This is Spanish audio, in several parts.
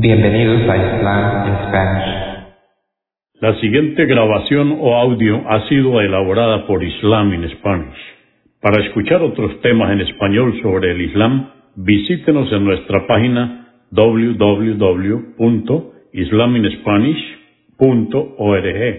Bienvenidos a Islam en Spanish. La siguiente grabación o audio ha sido elaborada por Islam in Spanish. Para escuchar otros temas en español sobre el Islam, visítenos en nuestra página www.islaminspanish.org.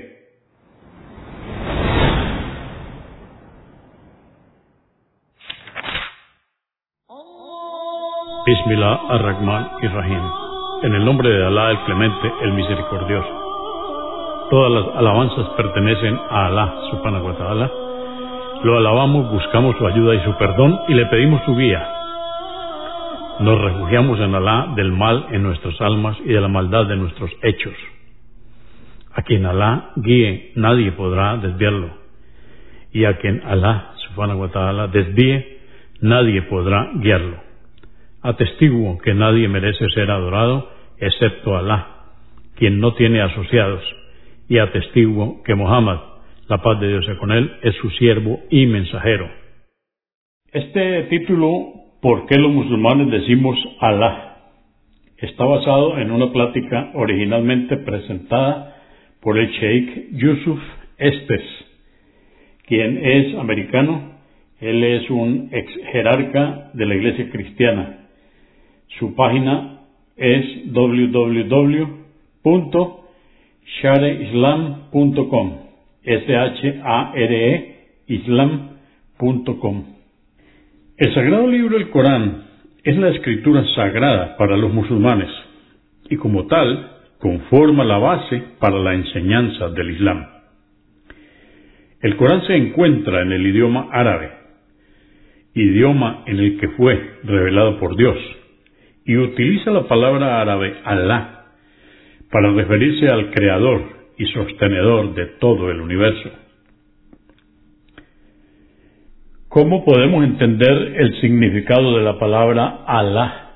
Bismillah ar-Rahman ir-Rahim. En el nombre de Alá, el Clemente, el Misericordioso. Todas las alabanzas pertenecen a Alá, subhanahu wa ta'ala. Lo alabamos, buscamos su ayuda y su perdón y le pedimos su guía. Nos refugiamos en Alá del mal en nuestras almas y de la maldad de nuestros hechos. A quien Alá guíe, nadie podrá desviarlo. Y a quien Alá, subhanahu wa ta'ala, desvíe, nadie podrá guiarlo. Atestiguo que nadie merece ser adorado excepto Alá, quien no tiene asociados, y atestiguo que Muhammad, la paz de Dios sea con él, es su siervo y mensajero. Este título, ¿por qué los musulmanes decimos Alá?, está basado en una plática originalmente presentada por el Sheikh Yusuf Estes, quien es americano. Él es un ex jerarca de la Iglesia Cristiana. Su página es www.shareislam.com, SHARE islam.com. El sagrado libro del Corán es la escritura sagrada para los musulmanes y como tal conforma la base para la enseñanza del Islam. El Corán se encuentra en el idioma árabe, idioma en el que fue revelado por Dios, y utiliza la palabra árabe Alá para referirse al creador y sostenedor de todo el universo. ¿Cómo podemos entender el significado de la palabra Alá?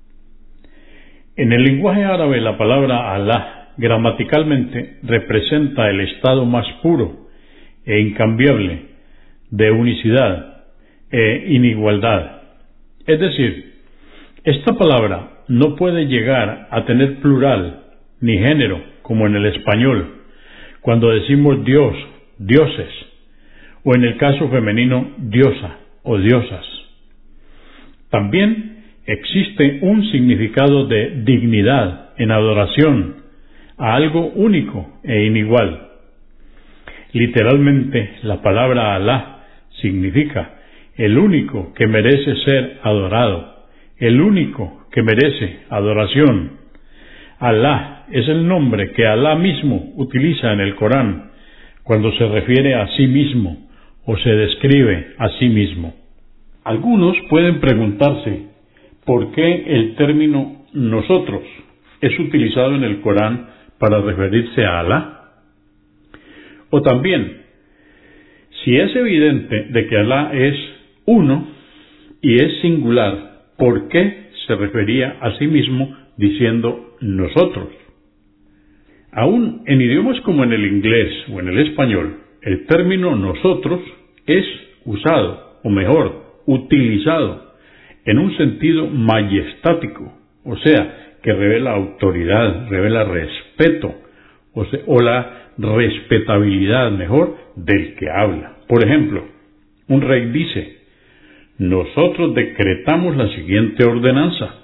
En el lenguaje árabe, la palabra Alá gramaticalmente representa el estado más puro e incambiable de unicidad e inigualdad. Es decir, esta palabra no puede llegar a tener plural ni género como en el español, cuando decimos Dios, dioses, o en el caso femenino diosa o diosas. También existe un significado de dignidad en adoración a algo único e inigual. Literalmente, la palabra Alá significa el único que merece ser adorado, el único que merece adoración. Alá es el nombre que Alá mismo utiliza en el Corán cuando se refiere a sí mismo o se describe a sí mismo. Algunos pueden preguntarse por qué el término nosotros es utilizado en el Corán para referirse a Alá. O también, si es evidente de que Alá es uno y es singular, ¿por qué se refería a sí mismo diciendo nosotros? Aún en idiomas como en el inglés o en el español, el término nosotros es usado, o mejor, utilizado, en un sentido majestático, o sea, que revela autoridad, revela respeto, o la respetabilidad, mejor, del que habla. Por ejemplo, un rey dice: nosotros decretamos la siguiente ordenanza,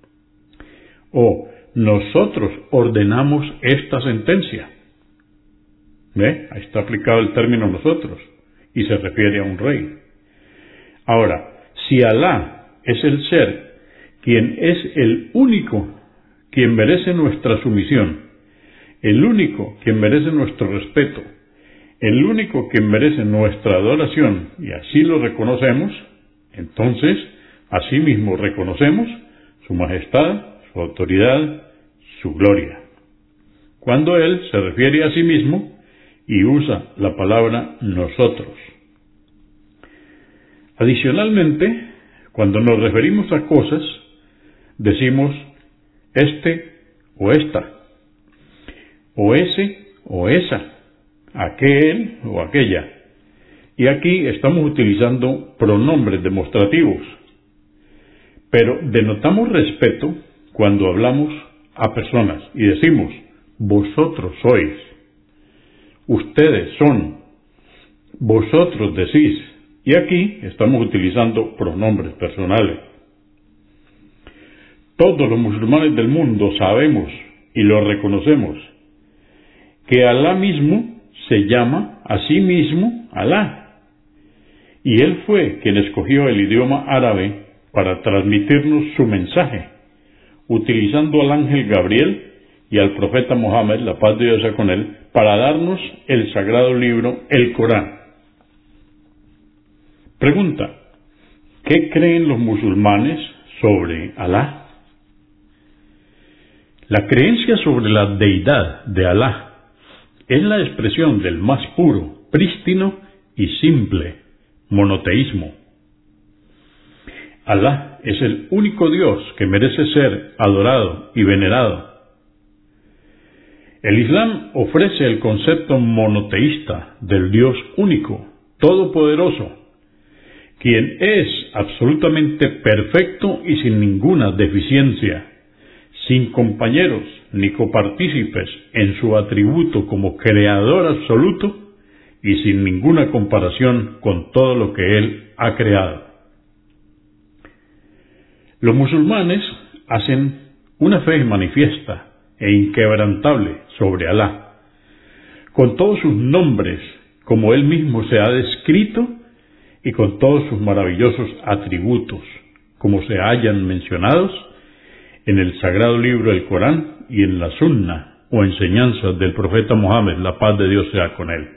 o nosotros ordenamos esta sentencia. ¿Ve? Ahí está aplicado el término nosotros y se refiere a un rey. Ahora, si Alá es el ser quien es el único quien merece nuestra sumisión, el único quien merece nuestro respeto, el único quien merece nuestra adoración, y así lo reconocemos, entonces asimismo reconocemos su majestad, su autoridad, su gloria. Cuando Él se refiere a sí mismo y usa la palabra nosotros. Adicionalmente, cuando nos referimos a cosas, decimos este o esta, o ese o esa, aquel o aquella. Y aquí estamos utilizando pronombres demostrativos, pero denotamos respeto cuando hablamos a personas y decimos, vosotros sois, ustedes son, vosotros decís, y aquí estamos utilizando pronombres personales. Todos los musulmanes del mundo sabemos y lo reconocemos, que Alá mismo se llama a sí mismo Alá, y Él fue quien escogió el idioma árabe para transmitirnos su mensaje, utilizando al ángel Gabriel y al profeta Mohammed, la paz de Dios sea con él, para darnos el sagrado libro, el Corán. Pregunta: ¿qué creen los musulmanes sobre Alá? La creencia sobre la deidad de Alá es la expresión del más puro, prístino y simple monoteísmo. Alá es el único Dios que merece ser adorado y venerado. El Islam ofrece el concepto monoteísta del Dios único, todopoderoso, quien es absolutamente perfecto y sin ninguna deficiencia, sin compañeros ni copartícipes en su atributo como creador absoluto y sin ninguna comparación con todo lo que Él ha creado. Los musulmanes hacen una fe manifiesta e inquebrantable sobre Alá, con todos sus nombres, como Él mismo se ha descrito, y con todos sus maravillosos atributos, como se hallan mencionados en el sagrado libro del Corán y en la Sunna, o enseñanzas del profeta Mohammed, la paz de Dios sea con él.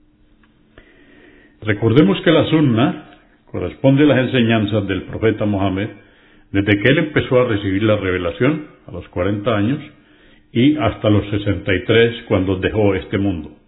Recordemos que la Sunna corresponde a las enseñanzas del profeta Mohammed desde que él empezó a recibir la revelación, a los 40 años, y hasta los 63 cuando dejó este mundo.